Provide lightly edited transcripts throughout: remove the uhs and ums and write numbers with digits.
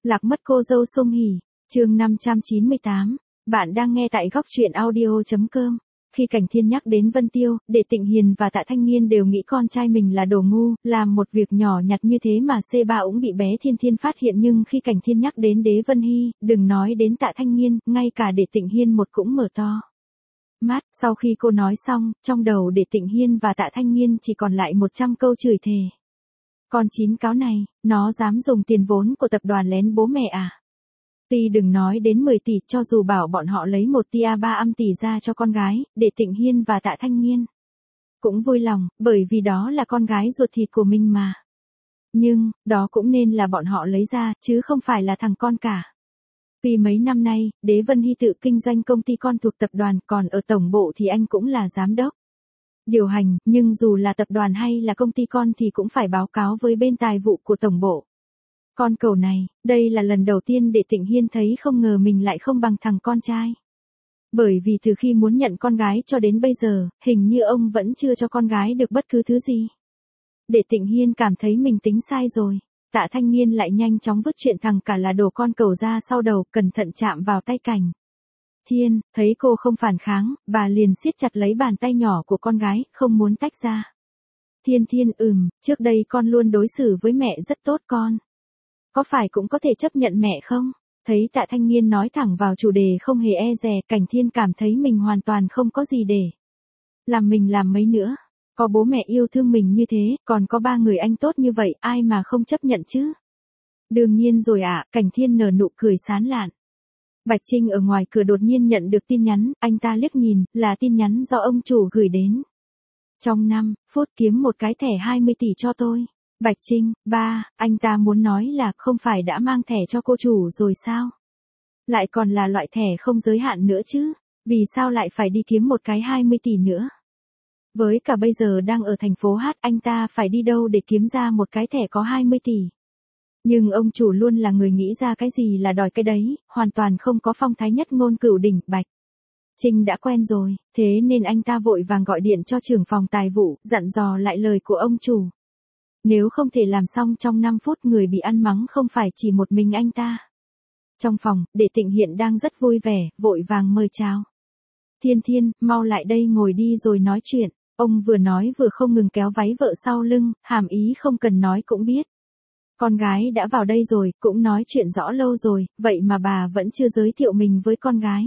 Lạc mất cô dâu Sung Hỉ, chương 598. Bạn đang nghe tại góc truyện audio.com. Khi Cảnh Thiên nhắc đến Vân Tiêu, Đệ Tịnh Hiền và Tạ Thanh Nghiên đều nghĩ con trai mình là đồ ngu, làm một việc nhỏ nhặt như thế mà C3 cũng bị bé Thiên Thiên phát hiện, nhưng khi Cảnh Thiên nhắc đến Đế Vân Hy, đừng nói đến Tạ Thanh Nghiên, ngay cả Đệ Tịnh Hiên một cũng mở to mắt. Sau khi cô nói xong, trong đầu Đệ Tịnh Hiên và Tạ Thanh Nghiên chỉ còn lại 100 câu chửi thề. Con chín cáo này, nó dám dùng tiền vốn của tập đoàn lén bố mẹ à? Tuy đừng nói đến 10 tỷ, cho dù bảo bọn họ lấy 1 tia 3 tỷ ra cho con gái, Đệ Tịnh Hiên và Tạ Thanh Nghiên cũng vui lòng, bởi vì đó là con gái ruột thịt của mình mà. Nhưng, đó cũng nên là bọn họ lấy ra, chứ không phải là thằng con cả. Vì mấy năm nay, Đế Vân Hy tự kinh doanh công ty con thuộc tập đoàn, còn ở tổng bộ thì anh cũng là giám đốc điều hành, nhưng dù là tập đoàn hay là công ty con thì cũng phải báo cáo với bên tài vụ của tổng bộ. Con cẩu này, đây là lần đầu tiên Đệ Tịnh Hiên thấy không ngờ mình lại không bằng thằng con trai. Bởi vì từ khi muốn nhận con gái cho đến bây giờ, hình như ông vẫn chưa cho con gái được bất cứ thứ gì. Đệ Tịnh Hiên cảm thấy mình tính sai rồi. Tạ Thanh Nghiên lại nhanh chóng vứt chuyện thằng cả là đồ con cẩu ra sau đầu, cẩn thận chạm vào tay Cảnh Thiên, thấy cô không phản kháng, bà liền siết chặt lấy bàn tay nhỏ của con gái, không muốn tách ra. Thiên Thiên, trước đây con luôn đối xử với mẹ rất tốt con. Có phải cũng có thể chấp nhận mẹ không? Thấy Tạ Thanh Nghiên nói thẳng vào chủ đề không hề e dè, Cảnh Thiên cảm thấy mình hoàn toàn không có gì để làm mình làm mấy nữa. Có bố mẹ yêu thương mình như thế, còn có 3 người anh tốt như vậy, ai mà không chấp nhận chứ? Đương nhiên rồi ạ, Cảnh Thiên nở nụ cười sán lạn. Bạch Trinh ở ngoài cửa đột nhiên nhận được tin nhắn, anh ta liếc nhìn, là tin nhắn do ông chủ gửi đến. Trong 5 phút kiếm một cái thẻ 20 tỷ cho tôi. Bạch Trinh, ba, anh ta muốn nói là không phải đã mang thẻ cho cô chủ rồi sao? Lại còn là loại thẻ không giới hạn nữa chứ, vì sao lại phải đi kiếm một cái 20 tỷ nữa? Với cả bây giờ đang ở thành phố Hát, anh ta phải đi đâu để kiếm ra một cái thẻ có 20 tỷ? Nhưng ông chủ luôn là người nghĩ ra cái gì là đòi cái đấy, hoàn toàn không có phong thái nhất ngôn cửu đỉnh. Bạch Trinh đã quen rồi, thế nên anh ta vội vàng gọi điện cho trưởng phòng tài vụ, dặn dò lại lời của ông chủ. Nếu không thể làm xong trong 5 phút, người bị ăn mắng không phải chỉ một mình anh ta. Trong phòng, Đệ Tịnh Hiện đang rất vui vẻ, vội vàng mời chào. Thiên Thiên, mau lại đây ngồi đi rồi nói chuyện. Ông vừa nói vừa không ngừng kéo váy vợ sau lưng, hàm ý không cần nói cũng biết. Con gái đã vào đây rồi, cũng nói chuyện rõ lâu rồi, vậy mà bà vẫn chưa giới thiệu mình với con gái.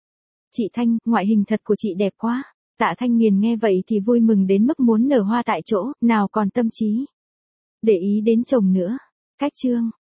Chị Thanh, ngoại hình thật của chị đẹp quá. Tạ Thanh Nghiên nghe vậy thì vui mừng đến mức muốn nở hoa tại chỗ, nào còn tâm trí để ý đến chồng nữa. Cách chương